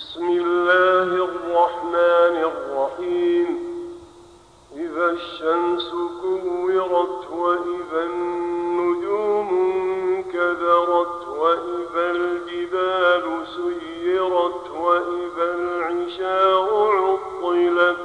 بسم الله الرحمن الرحيم. إذا الشمس كورت وإذا النجوم انكدرت وإذا الجبال سيرت وإذا العشار عطلت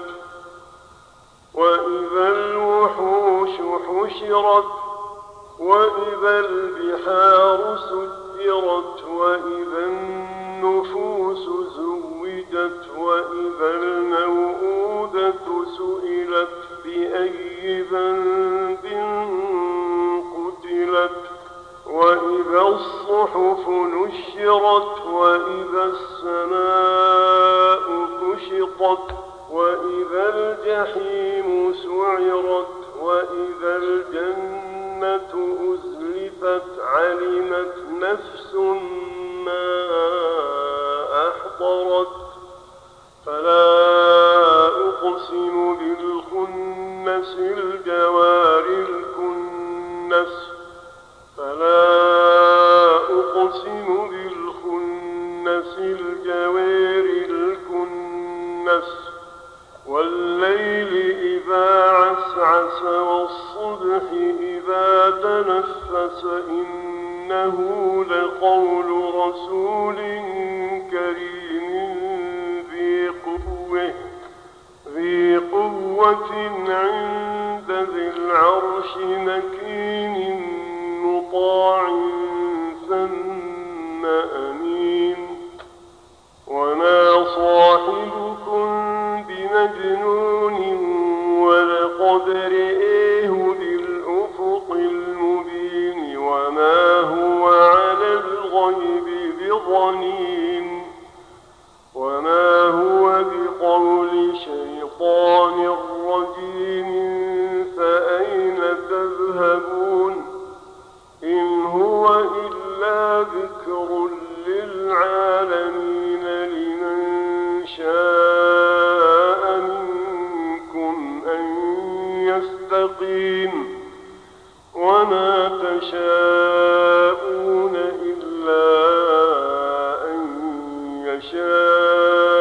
وإذا الوحوش حشرت وإذا البحار سجرت وإذا النفوس زوجت وإذا الموءودة سئلت بأي ذنب قتلت وإذا الصحف نشرت وإذا السماء كشطت وإذا الجحيم سعرت وإذا الجنة أزلفت علمت نفس ما أحضرت فلا أقسم بالخنس الجوار الكنس فلا أقسم بالخنس الجوار الكنس والليل إذا عسعس والصبح إذا تنفس إنه لقول رسول كريم ذي قوة عند ذي العرش مكين مطاع ثم أمين وما صاحبكم بمجنون ولقد رئيه بالأفق المبين وما هو على الغيب بضنين وما هو بقول شيطان رجيم فأين تذهبون إن هو إلا ذكر للعالمين لمن شاء منكم أن يستقيم وما تشاءون إلا أن يشاء